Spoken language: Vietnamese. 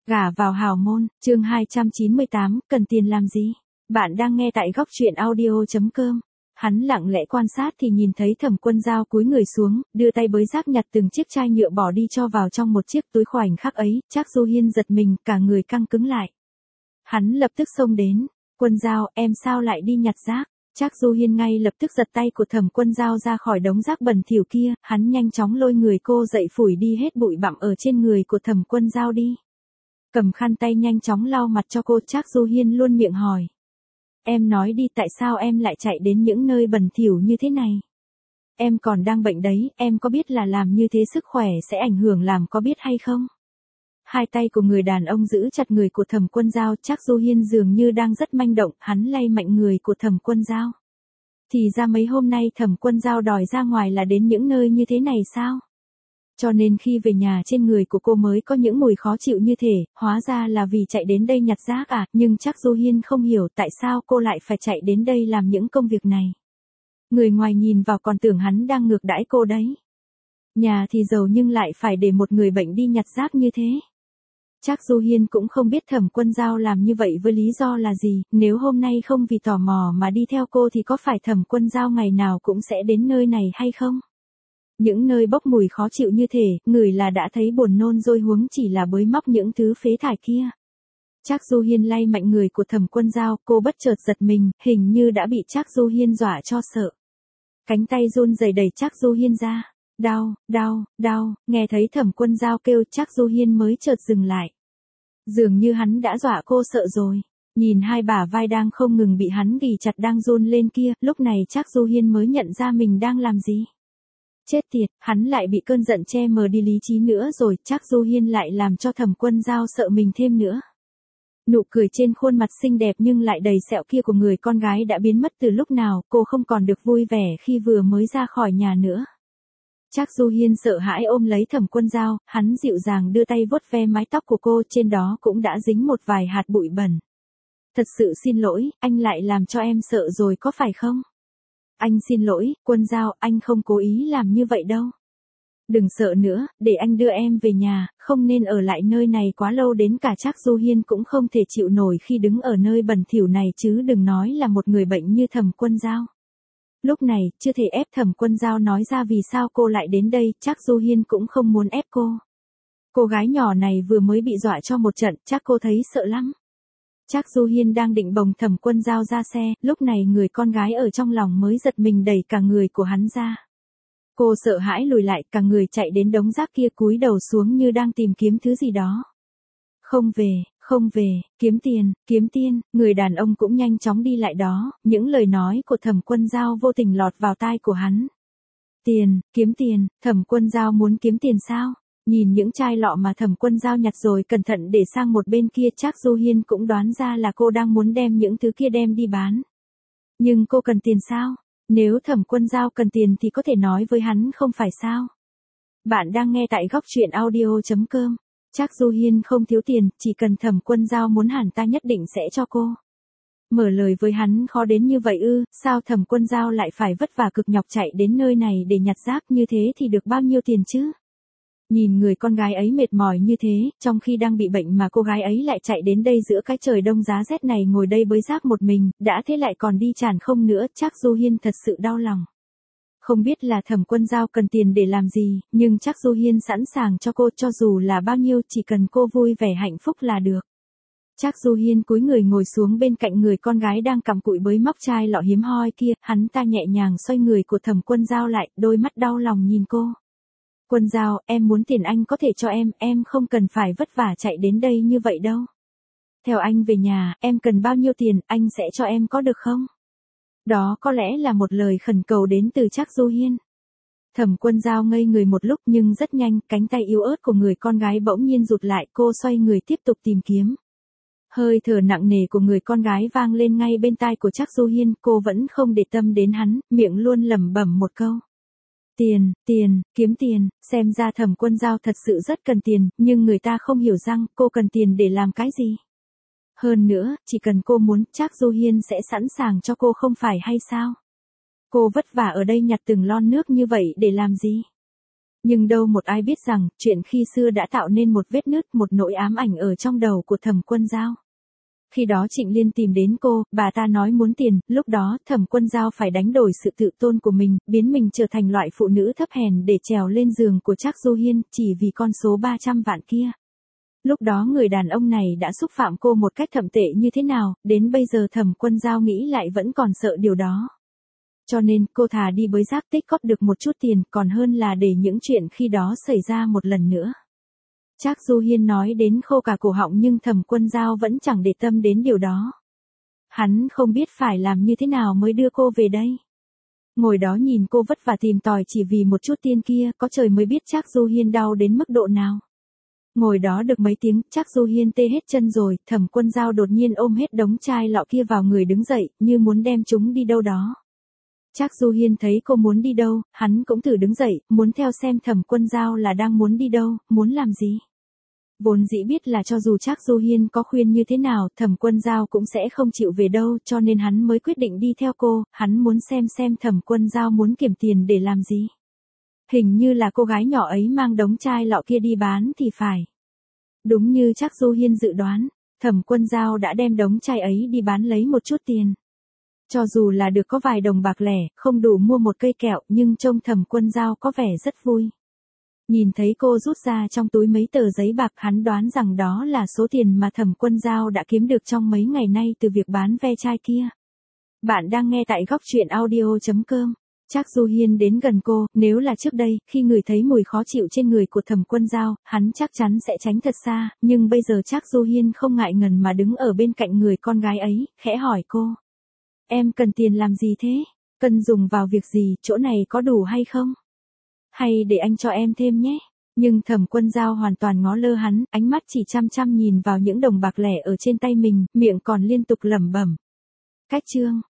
Gả vào hào môn, chương 298, cần tiền làm gì? Bạn đang nghe tại góc truyện audio.com. Hắn lặng lẽ quan sát thì nhìn thấy Thẩm Quân Dao cúi người xuống, đưa tay bới rác nhặt từng chiếc chai nhựa bỏ đi cho vào trong một chiếc túi. Khoảnh khắc ấy, Trác Du Hiên giật mình, cả người căng cứng lại. Hắn lập tức xông đến, Quân Dao, em sao lại đi nhặt rác? Trác Du Hiên ngay lập tức giật tay của Thẩm Quân Dao ra khỏi đống rác bẩn thỉu kia, hắn nhanh chóng lôi người cô dậy phủi đi hết bụi bặm ở trên người của Thẩm Quân Dao đi. Cầm khăn tay nhanh chóng lau mặt cho cô. Trác Du Hiên luôn miệng hỏi. Em nói đi, tại sao em lại chạy đến những nơi bẩn thỉu như thế này? Em còn đang bệnh đấy, em có biết là làm như thế sức khỏe sẽ ảnh hưởng làm có biết hay không? Hai tay của người đàn ông giữ chặt người của Thẩm Quân Dao. Trác Du Hiên dường như đang rất manh động, hắn lay mạnh người của Thẩm Quân Dao. Thì ra mấy hôm nay Thẩm Quân Dao đòi ra ngoài là đến những nơi như thế này sao? Cho nên khi về nhà trên người của cô mới có những mùi khó chịu như thế, hóa ra là vì chạy đến đây nhặt rác à, nhưng Trác Du Hiên không hiểu tại sao cô lại phải chạy đến đây làm những công việc này. Người ngoài nhìn vào còn tưởng hắn đang ngược đãi cô đấy. Nhà thì giàu nhưng lại phải để một người bệnh đi nhặt rác như thế. Trác Du Hiên cũng không biết Thẩm Quân Dao làm như vậy với lý do là gì, nếu hôm nay không vì tò mò mà đi theo cô thì có phải Thẩm Quân Dao ngày nào cũng sẽ đến nơi này hay không? Những nơi bốc mùi khó chịu như thế, người là đã thấy buồn nôn rồi huống chỉ là bới móc những thứ phế thải kia. Trác Du Hiên lay mạnh người của Thẩm Quân Dao, cô bất chợt giật mình, hình như đã bị Trác Du Hiên dọa cho sợ. Cánh tay run rẩy đẩy Trác Du Hiên ra. Đau, đau, đau, nghe thấy Thẩm Quân Dao kêu, Trác Du Hiên mới chợt dừng lại. Dường như hắn đã dọa cô sợ rồi. Nhìn hai bả vai đang không ngừng bị hắn ghì chặt đang run lên kia, lúc này Trác Du Hiên mới nhận ra mình đang làm gì. Chết tiệt, hắn lại bị cơn giận che mờ đi lý trí nữa rồi. Trác Du Hiên lại làm cho Thẩm Quân Dao sợ mình thêm nữa. Nụ cười trên khuôn mặt xinh đẹp nhưng lại đầy sẹo kia của người con gái đã biến mất từ lúc nào, cô không còn được vui vẻ khi vừa mới ra khỏi nhà nữa. Trác Du Hiên sợ hãi ôm lấy Thẩm Quân Dao, hắn dịu dàng đưa tay vuốt ve mái tóc của cô, trên đó cũng đã dính một vài hạt bụi bẩn. Thật sự xin lỗi, anh lại làm cho em sợ rồi có phải không? Anh xin lỗi, Quân Dao, anh không cố ý làm như vậy đâu. Đừng sợ nữa, để anh đưa em về nhà, không nên ở lại nơi này quá lâu. Đến cả Trác Du Hiên cũng không thể chịu nổi khi đứng ở nơi bẩn thỉu này chứ đừng nói là một người bệnh như Thẩm Quân Dao. Lúc này, chưa thể ép Thẩm Quân Dao nói ra vì sao cô lại đến đây, Trác Du Hiên cũng không muốn ép cô. Cô gái nhỏ này vừa mới bị dọa cho một trận, chắc cô thấy sợ lắm. Trác Du Hiên đang định bồng Thẩm Quân Dao ra xe, lúc này người con gái ở trong lòng mới giật mình đẩy cả người của hắn ra. Cô sợ hãi lùi lại, cả người chạy đến đống rác kia cúi đầu xuống như đang tìm kiếm thứ gì đó. Không về, kiếm tiền, người đàn ông cũng nhanh chóng đi lại đó, những lời nói của Thẩm Quân Dao vô tình lọt vào tai của hắn. Kiếm tiền, Thẩm Quân Dao muốn kiếm tiền sao? Nhìn những chai lọ mà Thẩm Quân Dao nhặt rồi cẩn thận để sang một bên kia, Trác Du Hiên cũng đoán ra là cô đang muốn đem những thứ kia đem đi bán. Nhưng cô cần tiền sao? Nếu Thẩm Quân Dao cần tiền thì có thể nói với hắn không phải sao? Bạn đang nghe tại góc truyện audio.com. Trác Du Hiên không thiếu tiền, chỉ cần Thẩm Quân Dao muốn hẳn ta nhất định sẽ cho cô. Mở lời với hắn khó đến như vậy ư? Sao Thẩm Quân Dao lại phải vất vả cực nhọc chạy đến nơi này để nhặt rác, như thế thì được bao nhiêu tiền chứ? Nhìn người con gái ấy mệt mỏi như thế, trong khi đang bị bệnh mà cô gái ấy lại chạy đến đây giữa cái trời đông giá rét này ngồi đây bới rác một mình, đã thế lại còn đi tràn không nữa, Trác Du Hiên thật sự đau lòng. Không biết là Thẩm Quân Dao cần tiền để làm gì, nhưng Trác Du Hiên sẵn sàng cho cô cho dù là bao nhiêu, chỉ cần cô vui vẻ hạnh phúc là được. Trác Du Hiên cúi người ngồi xuống bên cạnh người con gái đang cặm cụi bới móc chai lọ hiếm hoi kia, hắn ta nhẹ nhàng xoay người của Thẩm Quân Dao lại, đôi mắt đau lòng nhìn cô. Quân Dao, em muốn tiền anh có thể cho em không cần phải vất vả chạy đến đây như vậy đâu. Theo anh về nhà, em cần bao nhiêu tiền, anh sẽ cho em có được không? Đó có lẽ là một lời khẩn cầu đến từ Trác Du Hiên. Thẩm Quân Dao ngây người một lúc nhưng rất nhanh, cánh tay yếu ớt của người con gái bỗng nhiên rụt lại, cô xoay người tiếp tục tìm kiếm. Hơi thở nặng nề của người con gái vang lên ngay bên tai của Trác Du Hiên, cô vẫn không để tâm đến hắn, miệng luôn lẩm bẩm một câu. Kiếm tiền, xem ra Thẩm Quân Dao thật sự rất cần tiền, nhưng người ta không hiểu rằng cô cần tiền để làm cái gì. Hơn nữa, chỉ cần cô muốn, Trác Du Hiên sẽ sẵn sàng cho cô không phải hay sao? Cô vất vả ở đây nhặt từng lon nước như vậy để làm gì? Nhưng đâu một ai biết rằng, chuyện khi xưa đã tạo nên một vết nứt, một nỗi ám ảnh ở trong đầu của Thẩm Quân Dao. Khi đó Trịnh Liên tìm đến cô, bà ta nói muốn tiền, lúc đó Thẩm Quân Dao phải đánh đổi sự tự tôn của mình, biến mình trở thành loại phụ nữ thấp hèn để trèo lên giường của Trác Du Hiên, chỉ vì con số 300 vạn kia. Lúc đó người đàn ông này đã xúc phạm cô một cách thậm tệ như thế nào, đến bây giờ Thẩm Quân Dao nghĩ lại vẫn còn sợ điều đó. Cho nên, cô thà đi bới rác tích góp được một chút tiền, còn hơn là để những chuyện khi đó xảy ra một lần nữa. Trác Du Hiên nói đến khô cả cổ họng nhưng Thẩm Quân Dao vẫn chẳng để tâm đến điều đó. Hắn không biết phải làm như thế nào mới đưa cô về đây. Ngồi đó nhìn cô vất vả tìm tòi chỉ vì một chút tiền kia, có trời mới biết Trác Du Hiên đau đến mức độ nào. Ngồi đó được mấy tiếng, Trác Du Hiên tê hết chân rồi, Thẩm Quân Dao đột nhiên ôm hết đống chai lọ kia vào người đứng dậy, như muốn đem chúng đi đâu đó. Trác Du Hiên thấy cô muốn đi đâu, hắn cũng thử đứng dậy, muốn theo xem Thẩm Quân Dao là đang muốn đi đâu, muốn làm gì. Vốn dĩ biết là cho dù Trác Du Hiên có khuyên như thế nào, Thẩm Quân Dao cũng sẽ không chịu về đâu, cho nên hắn mới quyết định đi theo cô, hắn muốn xem Thẩm Quân Dao muốn kiếm tiền để làm gì. Hình như là cô gái nhỏ ấy mang đống chai lọ kia đi bán thì phải. Đúng như Trác Du Hiên dự đoán, Thẩm Quân Dao đã đem đống chai ấy đi bán lấy một chút tiền. Cho dù là được có vài đồng bạc lẻ, không đủ mua một cây kẹo, nhưng trông Thẩm Quân Dao có vẻ rất vui. Nhìn thấy cô rút ra trong túi mấy tờ giấy bạc, hắn đoán rằng đó là số tiền mà Thẩm Quân Dao đã kiếm được trong mấy ngày nay từ việc bán ve chai kia. Bạn đang nghe tại góc truyện audio.com. Trác Du Hiên đến gần cô, nếu là trước đây, khi người thấy mùi khó chịu trên người của Thẩm Quân Dao, hắn chắc chắn sẽ tránh thật xa, nhưng bây giờ Trác Du Hiên không ngại ngần mà đứng ở bên cạnh người con gái ấy, khẽ hỏi cô. Em cần tiền làm gì thế? Cần dùng vào việc gì, chỗ này có đủ hay không? Hay để anh cho em thêm nhé. Nhưng Thẩm Quân Dao hoàn toàn ngó lơ hắn, ánh mắt chỉ chăm chăm nhìn vào những đồng bạc lẻ ở trên tay mình, miệng còn liên tục lẩm bẩm. Cách chương.